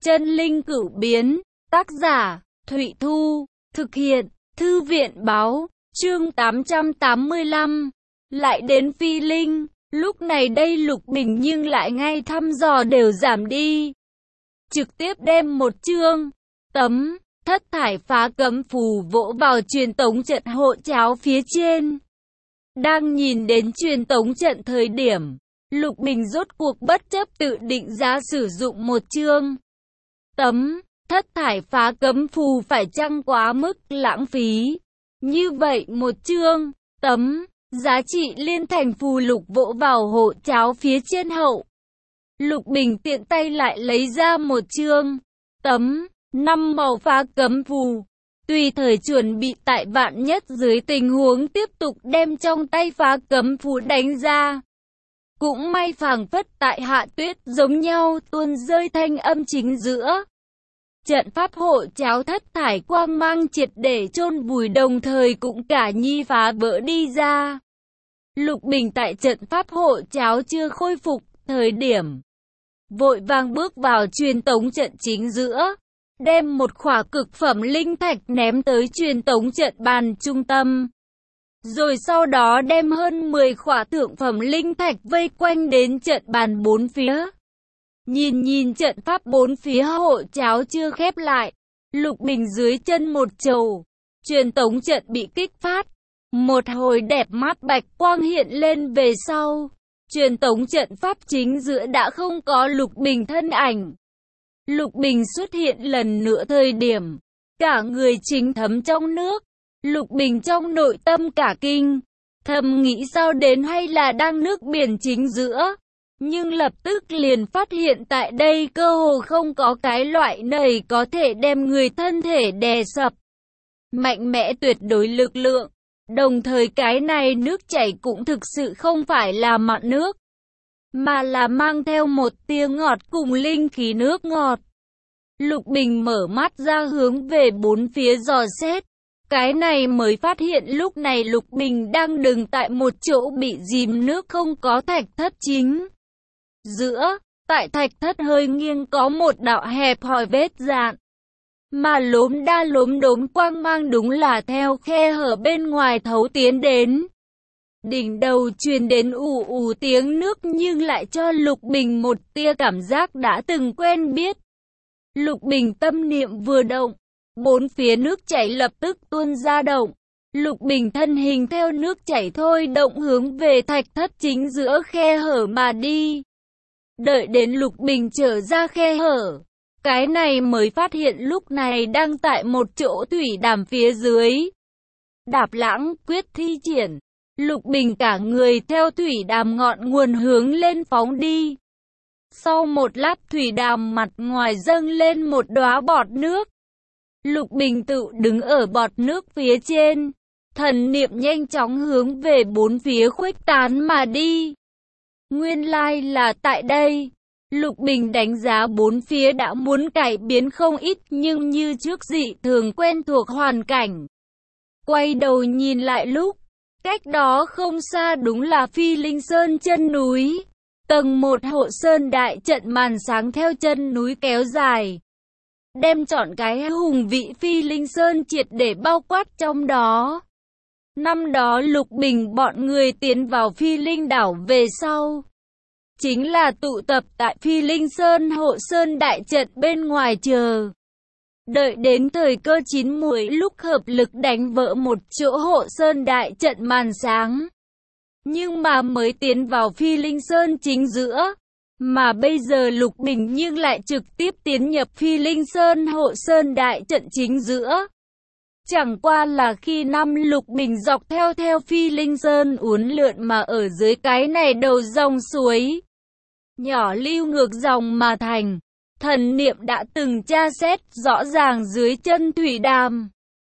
Chân linh cửu biến, tác giả, Thụy Thu, thực hiện, Thư viện Báo, chương 885. Lại đến Phi Linh, lúc này đây Lục Bình nhưng lại ngay thăm dò đều giảm đi. Trực tiếp đem một chương, tấm, thất thải phá cấm phù vỗ vào truyền tống trận hộ cháo phía trên. Đang nhìn đến truyền tống trận thời điểm, Lục Bình rốt cuộc bất chấp tự định giá sử dụng một chương. Tấm, thất thải phá cấm phù phải chăng quá mức lãng phí. Như vậy một chương, tấm, giá trị liên thành phù lục vỗ vào hộ cháo phía trên hậu. Lục Bình tiện tay lại lấy ra một chương, tấm, 5 màu phá cấm phù. Tùy thời chuẩn bị tại vạn nhất dưới tình huống tiếp tục đem trong tay phá cấm phù đánh ra. Cũng may phảng phất tại hạ tuyết giống nhau tuôn rơi thanh âm chính giữa. Trận pháp hộ cháo thất thải quang mang triệt để chôn vùi đồng thời cũng cả nhi phá vỡ đi ra. Lục Bình tại trận pháp hộ cháo chưa khôi phục thời điểm, vội vàng bước vào truyền tống trận chính giữa, đem một khỏa cực phẩm linh thạch ném tới truyền tống trận bàn trung tâm. Rồi sau đó đem hơn 10 khỏa thượng phẩm linh thạch vây quanh đến trận bàn bốn phía. Nhìn trận pháp bốn phía hộ cháo chưa khép lại, Lục Bình dưới chân một trầu, truyền tống trận bị kích phát. Một hồi đẹp mắt bạch quang hiện lên về sau, truyền tống trận pháp chính giữa đã không có Lục Bình thân ảnh. Lục Bình xuất hiện lần nữa thời điểm, cả người chính thấm trong nước. Lục Bình trong nội tâm cả kinh, thầm nghĩ sao đến hay là đang nước biển chính giữa. Nhưng lập tức liền phát hiện tại đây cơ hồ không có cái loại này có thể đem người thân thể đè sập. Mạnh mẽ tuyệt đối lực lượng. Đồng thời cái này nước chảy cũng thực sự không phải là mặn nước, mà là mang theo một tia ngọt cùng linh khí nước ngọt. Lục Bình mở mắt ra hướng về bốn phía dò xét. Cái này mới phát hiện lúc này Lục Bình đang đứng tại một chỗ bị dìm nước không có thạch thất chính giữa. Tại thạch thất hơi nghiêng có một đạo hẹp hòi vết dạn, mà lốm đa lốm đốm quang mang đúng là theo khe hở bên ngoài thấu tiến đến. Đỉnh đầu truyền đến ù ù tiếng nước nhưng lại cho Lục Bình một tia cảm giác đã từng quen biết. Lục Bình tâm niệm vừa động, bốn phía nước chảy lập tức tuôn ra động. Lục Bình thân hình theo nước chảy thôi động hướng về thạch thất chính giữa khe hở mà đi. Đợi đến Lục Bình trở ra khe hở, cái này mới phát hiện lúc này đang tại một chỗ thủy đàm phía dưới. Đạp lãng quyết thi triển, Lục Bình cả người theo thủy đàm ngọn nguồn hướng lên phóng đi. Sau một lát thủy đàm mặt ngoài dâng lên một đóa bọt nước. Lục Bình tự đứng ở bọt nước phía trên, thần niệm nhanh chóng hướng về bốn phía khuếch tán mà đi. Nguyên lai là tại đây. Lục Bình đánh giá bốn phía đã muốn cải biến không ít nhưng như trước dị thường quen thuộc hoàn cảnh. Quay đầu nhìn lại lúc, cách đó không xa đúng là Phi Linh Sơn chân núi. Tầng 1 hộ sơn đại trận màn sáng theo chân núi kéo dài, đem trọn cái hùng vị Phi Linh Sơn triệt để bao quát trong đó. Năm đó Lục Bình bọn người tiến vào Phi Linh đảo về sau, chính là tụ tập tại Phi Linh Sơn hộ sơn đại trận bên ngoài chờ. Đợi đến thời cơ chín muồi lúc hợp lực đánh vỡ một chỗ hộ sơn đại trận màn sáng. Nhưng mà mới tiến vào Phi Linh Sơn chính giữa, mà bây giờ Lục Bình nhưng lại trực tiếp tiến nhập Phi Linh Sơn hộ sơn đại trận chính giữa. Chẳng qua là khi năm Lục Bình dọc theo Phi Linh Sơn uốn lượn mà ở dưới cái này đầu dòng suối nhỏ lưu ngược dòng mà thành, thần niệm đã từng tra xét rõ ràng dưới chân thủy đàm.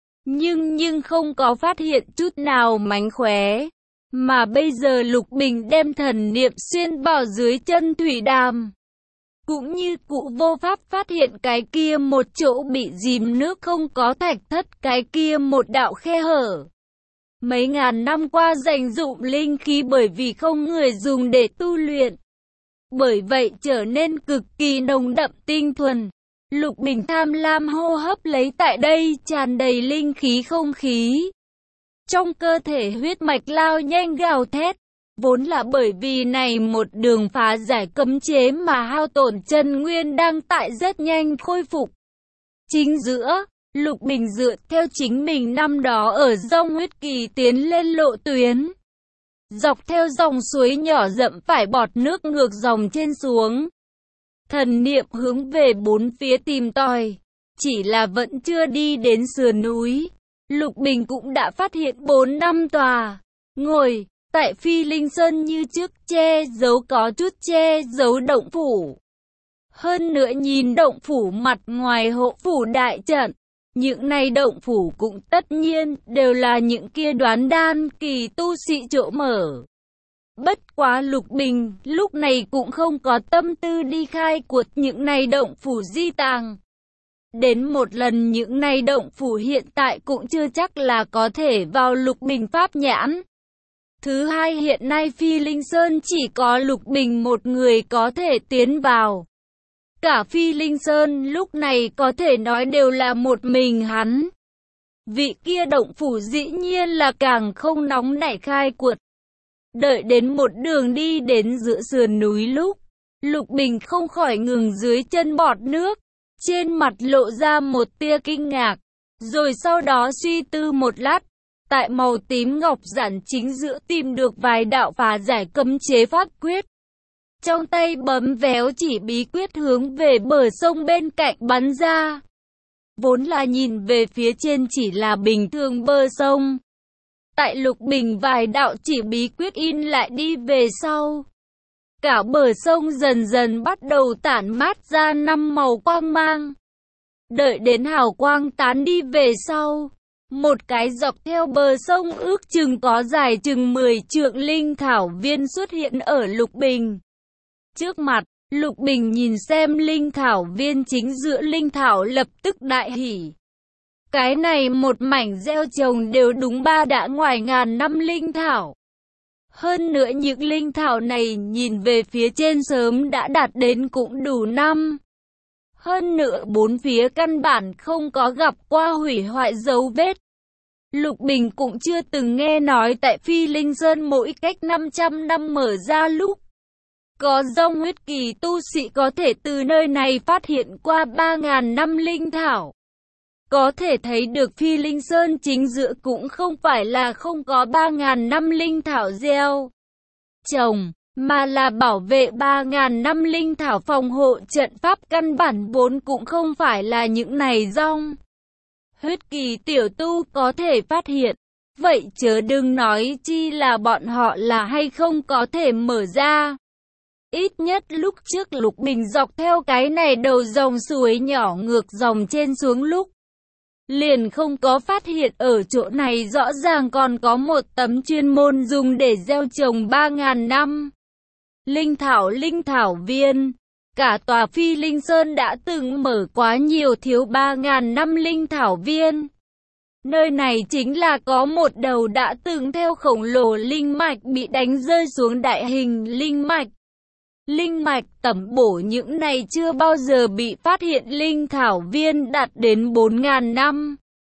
Nhưng không có phát hiện chút nào mánh khóe. Mà bây giờ Lục Bình đem thần niệm xuyên vào dưới chân thủy đàm, cũng như cụ vô pháp phát hiện cái kia một chỗ bị dìm nước không có thạch thất, cái kia một đạo khe hở. Mấy ngàn năm qua dành dụm linh khí bởi vì không người dùng để tu luyện, bởi vậy trở nên cực kỳ nồng đậm tinh thuần. Lục Bình tham lam hô hấp lấy tại đây tràn đầy linh khí không khí. Trong cơ thể huyết mạch lao nhanh gào thét. Vốn là bởi vì này một đường phá giải cấm chế mà hao tổn chân nguyên đang tại rất nhanh khôi phục. Chính giữa, Lục Bình dựa theo chính mình năm đó ở dòng huyết kỳ tiến lên lộ tuyến. Dọc theo dòng suối nhỏ rậm phải bọt nước ngược dòng trên xuống. Thần niệm hướng về bốn phía tìm tòi. Chỉ là vẫn chưa đi đến sườn núi. Lục Bình cũng đã phát hiện 4-5 tòa ngồi tại Phi Linh Sơn như trước che giấu có chút che giấu động phủ. Hơn nữa nhìn động phủ mặt ngoài hộ phủ đại trận. Những này động phủ cũng tất nhiên đều là những kia đoán đan kỳ tu sĩ chỗ mở. Bất quá Lục Bình lúc này cũng không có tâm tư đi khai quật những này động phủ di tàng. Đến một lần những này động phủ hiện tại cũng chưa chắc là có thể vào Lục Bình pháp nhãn. Thứ hai hiện nay Phi Linh Sơn chỉ có Lục Bình một người có thể tiến vào. Cả Phi Linh Sơn lúc này có thể nói đều là một mình hắn. Vị kia động phủ dĩ nhiên là càng không nóng nảy khai quật. Đợi đến một đường đi đến giữa sườn núi lúc, Lục Bình không khỏi ngừng dưới chân bọt nước. Trên mặt lộ ra một tia kinh ngạc, rồi sau đó suy tư một lát, tại màu tím ngọc giản chính giữa tìm được vài đạo phá giải cấm chế pháp quyết. Trong tay bấm véo chỉ bí quyết hướng về bờ sông bên cạnh bắn ra. Vốn là nhìn về phía trên chỉ là bình thường bờ sông. Tại Lục Bình vài đạo chỉ bí quyết in lại đi về sau. Cả bờ sông dần dần bắt đầu tản mát ra 5 màu quang mang. Đợi đến hào quang tán đi về sau, một cái dọc theo bờ sông ước chừng có dài chừng 10 trượng linh thảo viên xuất hiện ở Lục Bình. Trước mặt, Lục Bình nhìn xem linh thảo viên chính giữa linh thảo lập tức đại hỉ. Cái này một mảnh gieo trồng đều đúng 3 đã ngoài ngàn năm linh thảo. Hơn nữa những linh thảo này nhìn về phía trên sớm đã đạt đến cũng đủ năm. Hơn nữa bốn phía căn bản không có gặp qua hủy hoại dấu vết. Lục Bình cũng chưa từng nghe nói tại Phi Linh Sơn mỗi cách 500 năm mở ra lúc. Có dòng huyết kỳ tu sĩ có thể từ nơi này phát hiện qua 3.000 năm linh thảo. Có thể thấy được Phi Linh Sơn chính giữa cũng không phải là không có 3.000 năm linh thảo gieo trồng, mà là bảo vệ 3.000 năm linh thảo phòng hộ trận pháp căn bản vốn cũng không phải là những này dòng huyết kỳ tiểu tu có thể phát hiện. Vậy chớ đừng nói chi là bọn họ là hay không có thể mở ra. Ít nhất lúc trước Lục Bình dọc theo cái này đầu dòng suối nhỏ ngược dòng trên xuống lúc. Liền không có phát hiện ở chỗ này rõ ràng còn có một tấm chuyên môn dùng để gieo trồng 3.000 năm. Linh thảo viên. Cả tòa Phi Linh Sơn đã từng mở quá nhiều thiếu 3.000 năm linh thảo viên. Nơi này chính là có một đầu đã từng theo khổng lồ linh mạch bị đánh rơi xuống đại hình linh mạch. Linh mạch tẩm bổ những này chưa bao giờ bị phát hiện linh thảo viên đạt đến 4.000 năm.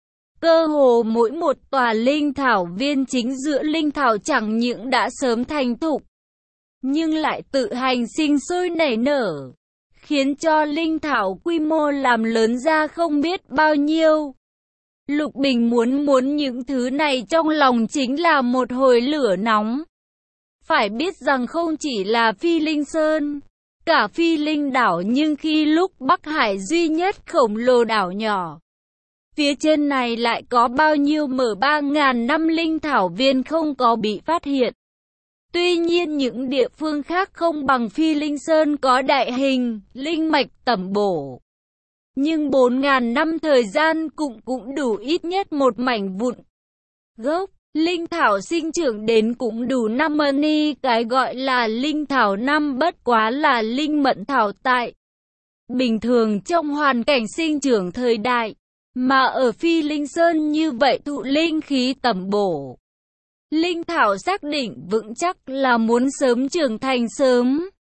Cơ hồ mỗi một tòa linh thảo viên chính giữa linh thảo chẳng những đã sớm thành thục, nhưng lại tự hành sinh sôi nảy nở, khiến cho linh thảo quy mô làm lớn ra không biết bao nhiêu. Lục Bình muốn những thứ này trong lòng chính là một hồi lửa nóng. Phải biết rằng không chỉ là Phi Linh Sơn, cả Phi Linh đảo nhưng khi lúc Bắc Hải duy nhất khổng lồ đảo nhỏ. Phía trên này lại có bao nhiêu mở 3.000 năm linh thảo viên không có bị phát hiện. Tuy nhiên những địa phương khác không bằng Phi Linh Sơn có đại hình, linh mạch tẩm bổ. Nhưng 4.000 năm thời gian cũng đủ ít nhất một mảnh vụn gốc. Linh thảo sinh trưởng đến cũng đủ 5 mani, cái gọi là linh thảo năm bất quá là linh mận thảo tại. Bình thường trong hoàn cảnh sinh trưởng thời đại, mà ở Phi Linh Sơn như vậy thụ linh khí tẩm bổ. Linh thảo xác định vững chắc là muốn sớm trưởng thành sớm.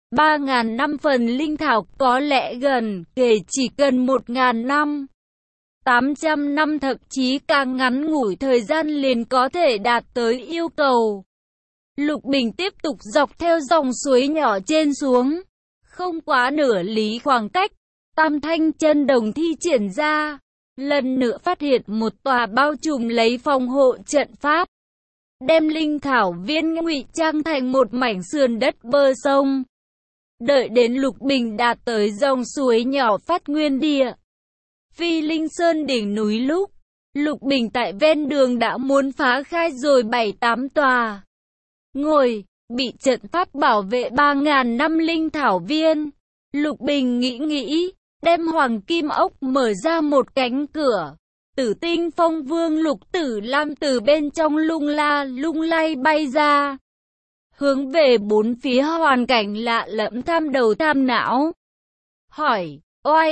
3.000 năm phần linh thảo có lẽ gần kể chỉ cần 1.000 năm. 800 năm thậm chí càng ngắn ngủi thời gian liền có thể đạt tới yêu cầu. Lục Bình tiếp tục dọc theo dòng suối nhỏ trên xuống. Không quá nửa lý khoảng cách, Tam Thanh chân đồng thi triển ra. Lần nữa phát hiện một tòa bao trùm lấy phòng hộ trận pháp. Đem linh thảo viên ngụy trang thành một mảnh sườn đất bờ sông. Đợi đến Lục Bình đạt tới dòng suối nhỏ phát nguyên địa. Phi Linh Sơn đỉnh núi lúc, Lục Bình tại ven đường đã muốn phá khai rồi 7-8 tòa. Ngồi, bị trận pháp bảo vệ 3.000 năm linh thảo viên. Lục Bình nghĩ, đem hoàng kim ốc mở ra một cánh cửa. Tử Tinh Phong Vương Lục Tử Lam từ bên trong lung lay bay ra. Hướng về bốn phía hoàn cảnh lạ lẫm tham đầu tham não. Hỏi, oai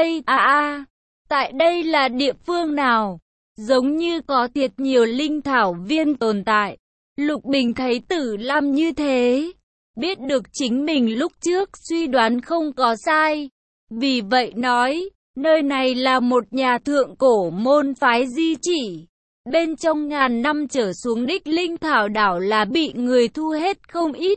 tại đây là địa phương nào? Giống như có thiệt nhiều linh thảo viên tồn tại. Lục Bình thấy Tử Lam như thế, biết được chính mình lúc trước suy đoán không có sai. Vì vậy nói, nơi này là một nhà thượng cổ môn phái di chỉ. Bên trong ngàn năm trở xuống đích linh thảo đảo là bị người thu hết không ít.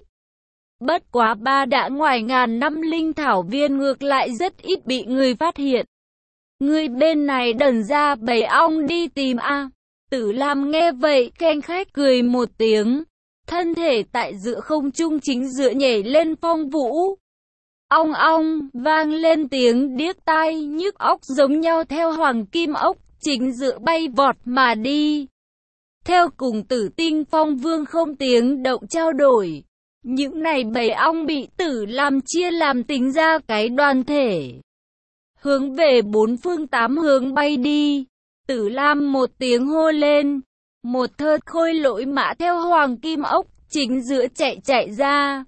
Bất quá đã ngoài ngàn năm linh thảo viên ngược lại rất ít bị người phát hiện. Người bên này đần ra bầy ong đi tìm a. Tử Lam nghe vậy khen khách cười một tiếng. Thân thể tại giữa không trung chính giữa nhảy lên phong vũ. Ong ong, vang lên tiếng điếc tai nhức óc giống nhau theo hoàng kim ốc, chính giữa bay vọt mà đi. Theo cùng Tử Tinh Phong Vương không tiếng động trao đổi. Những này bầy ong bị Tử Lam chia làm tính ra cái đoàn thể. Hướng về bốn phương tám hướng bay đi. Tử Lam một tiếng hô lên. Một thơ khôi lỗi mã theo hoàng kim ốc, chính giữa chạy ra.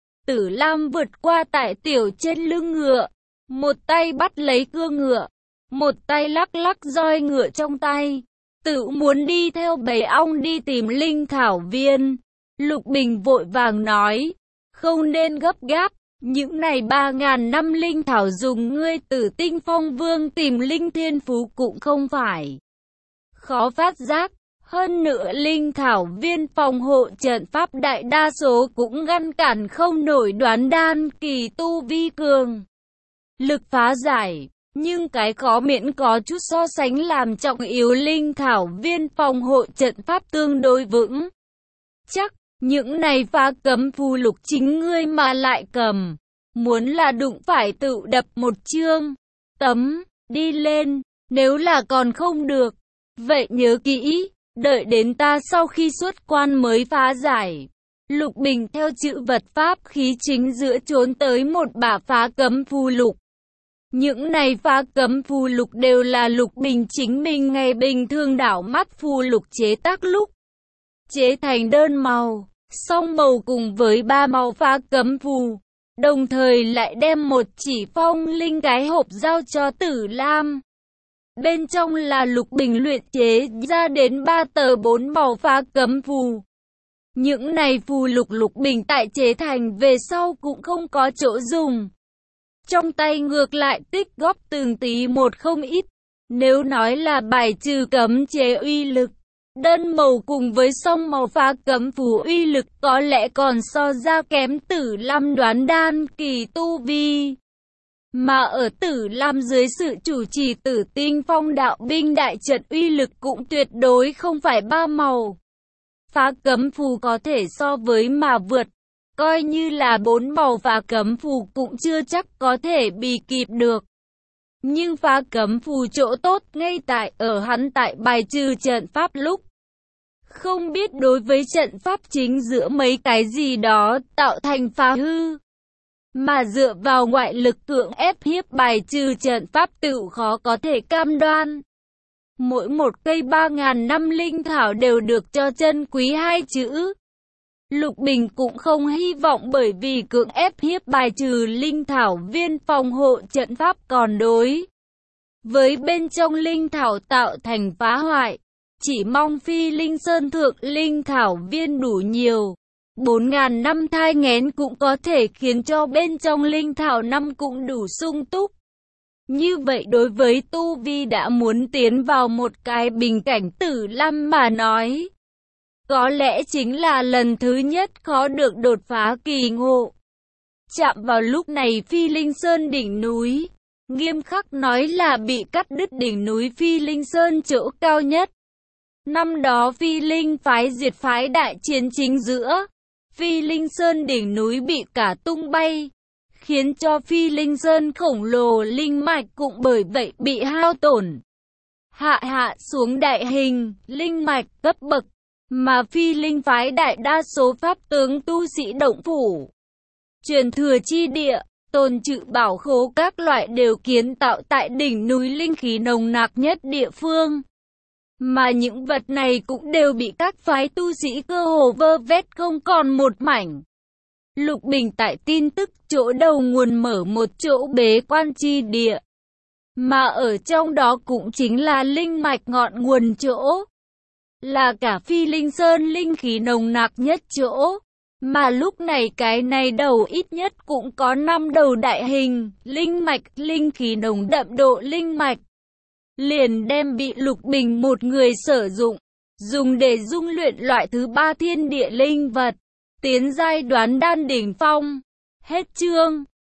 Tử Lam vượt qua tại tiểu trên lưng ngựa, một tay bắt lấy cương ngựa, một tay lắc roi ngựa trong tay, tự muốn đi theo bầy ong đi tìm linh thảo viên. Lục Bình vội vàng nói, không nên gấp gáp, những này 3.000 năm linh thảo dùng ngươi Tử Tinh Phong Vương tìm linh thiên phú cũng không phải khó phát giác. Hơn nữa linh thảo viên phòng hộ trận pháp đại đa số cũng ngăn cản không nổi đoán đan kỳ tu vi cường. Lực phá giải, nhưng cái khó miễn có chút so sánh làm trọng yếu linh thảo viên phòng hộ trận pháp tương đối vững. Chắc, những này phá cấm phù lục chính ngươi mà lại cầm. Muốn là đụng phải tự đập một chương, tấm, đi lên, nếu là còn không được. Vậy nhớ kỹ. Đợi đến ta sau khi xuất quan mới phá giải. Lục Bình theo chữ vật pháp khí chính giữa trốn tới một bả phá cấm phù lục. Những này phá cấm phù lục đều là Lục Bình chính mình ngày bình thường đảo mắt phù lục chế tác lúc. Chế thành đơn màu, song màu cùng với 3 màu phá cấm phù. Đồng thời lại đem một chỉ phong linh cái hộp giao cho Tử Lam. Bên trong là Lục Bình luyện chế ra đến 3 tờ 4 màu phá cấm phù. Những này phù lục Lục Bình tại chế thành về sau cũng không có chỗ dùng. Trong tay ngược lại tích góp từng tí một không ít. Nếu nói là bài trừ cấm chế uy lực, đơn màu cùng với song màu phá cấm phù uy lực có lẽ còn so ra kém Tử Lam đoán đan kỳ tu vi. Mà ở Tử Lam dưới sự chủ trì Tử Tinh Phong đạo binh đại trận uy lực cũng tuyệt đối không phải 3 màu. Phá cấm phù có thể so với mà vượt, coi như là 4 màu phá cấm phù cũng chưa chắc có thể bì kịp được. Nhưng phá cấm phù chỗ tốt ngay tại ở hắn tại bài trừ trận pháp lúc. Không biết đối với trận pháp chính giữa mấy cái gì đó tạo thành phá hư. Mà dựa vào ngoại lực cưỡng ép hiếp bài trừ trận pháp tự khó có thể cam đoan. Mỗi một cây 3.000 năm linh thảo đều được cho chân quý 2 chữ. Lục Bình cũng không hy vọng bởi vì cưỡng ép hiếp bài trừ linh thảo viên phòng hộ trận pháp còn đối với bên trong linh thảo tạo thành phá hoại. Chỉ mong Phi Linh Sơn thượng linh thảo viên đủ nhiều. 4.000 năm thai nghén cũng có thể khiến cho bên trong linh thảo năm cũng đủ sung túc. Như vậy đối với tu vi đã muốn tiến vào một cái bình cảnh tử lâm mà nói, có lẽ chính là lần thứ nhất khó được đột phá kỳ ngộ. Chạm vào lúc này Phi Linh Sơn đỉnh núi, nghiêm khắc nói là bị cắt đứt đỉnh núi Phi Linh Sơn chỗ cao nhất. Năm đó Phi Linh phái diệt phái đại chiến chính giữa, Phi Linh Sơn đỉnh núi bị cả tung bay, khiến cho Phi Linh Sơn khổng lồ linh mạch cũng bởi vậy bị hao tổn. Hạ xuống đại hình, linh mạch cấp bậc, mà Phi Linh phái đại đa số pháp tướng tu sĩ động phủ, truyền thừa chi địa, tồn trữ bảo khố các loại đều kiến tạo tại đỉnh núi linh khí nồng nặc nhất địa phương. Mà những vật này cũng đều bị các phái tu sĩ cơ hồ vơ vét không còn một mảnh. Lục Bình tại tin tức chỗ đầu nguồn mở một chỗ bế quan chi địa, mà ở trong đó cũng chính là linh mạch ngọn nguồn chỗ, là cả Phi Linh Sơn linh khí nồng nặc nhất chỗ. Mà lúc này cái này đầu ít nhất cũng có 5 đầu đại hình, linh mạch, linh khí nồng đậm độ linh mạch. Liền đem bị Lục Bình một người sử dụng, dùng để dung luyện loại thứ 3 thiên địa linh vật, tiến giai đoán đan đỉnh phong. Hết chương.